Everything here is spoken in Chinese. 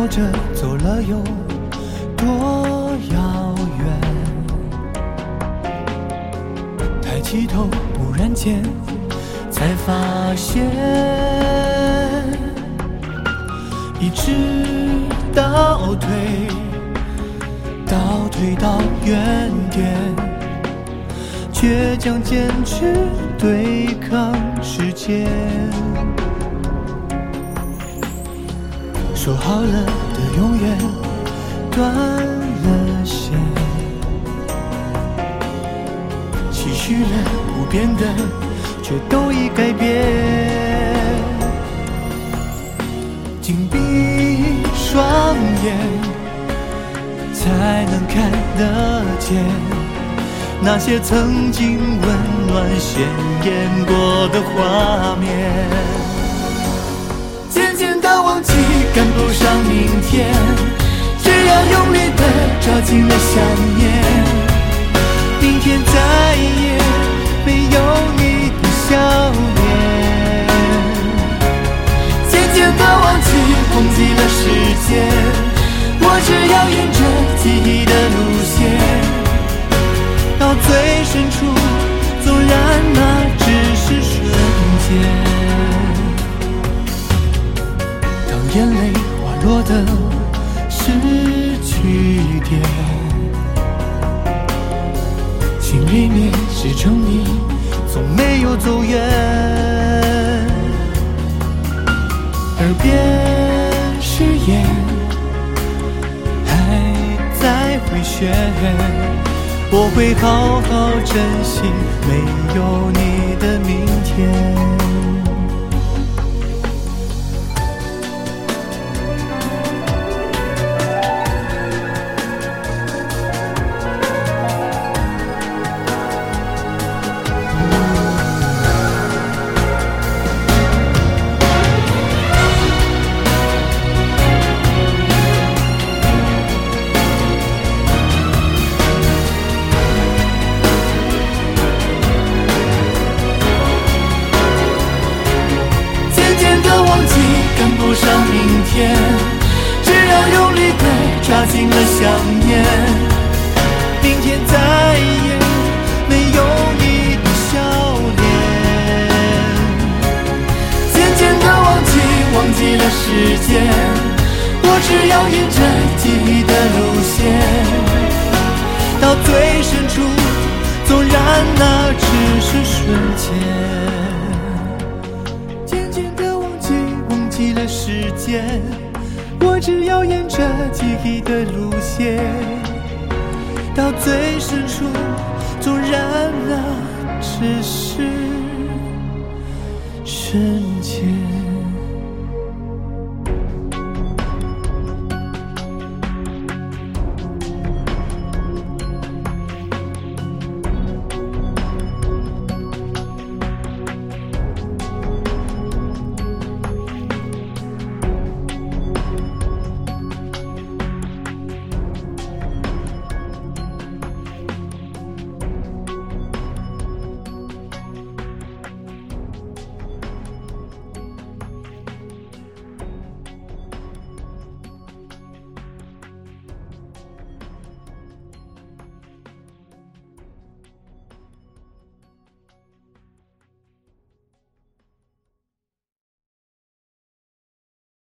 摸着走了有多遥远。抬起头，忽然间才发现，一直倒退到原点，倔强坚持对抗时间。说好了的永远断了线，期许了不变的却都已改变。紧闭双眼才能看得见那些曾经温暖鲜艳过的画面。渐渐的忘记赶不上明天，只要用力的抓紧了想念。明天再也没有你的笑脸。渐渐的忘记了时间，我只要沿着记忆的路线，到最深处，纵然那只是瞬间。当眼泪滑落的是句点，心里面是成你，从没有走远。耳边誓言还在回旋，我会好好珍惜没有你的明天。赶不上明天，只要用力的抓紧了想念。明天再也没有你的笑脸。渐渐的忘记了时间，我只要沿着记忆的路线，到最深处，纵然那只是瞬间。忘记了时间，我只要沿着记忆的路线，到最深处，纵然那只是瞬间。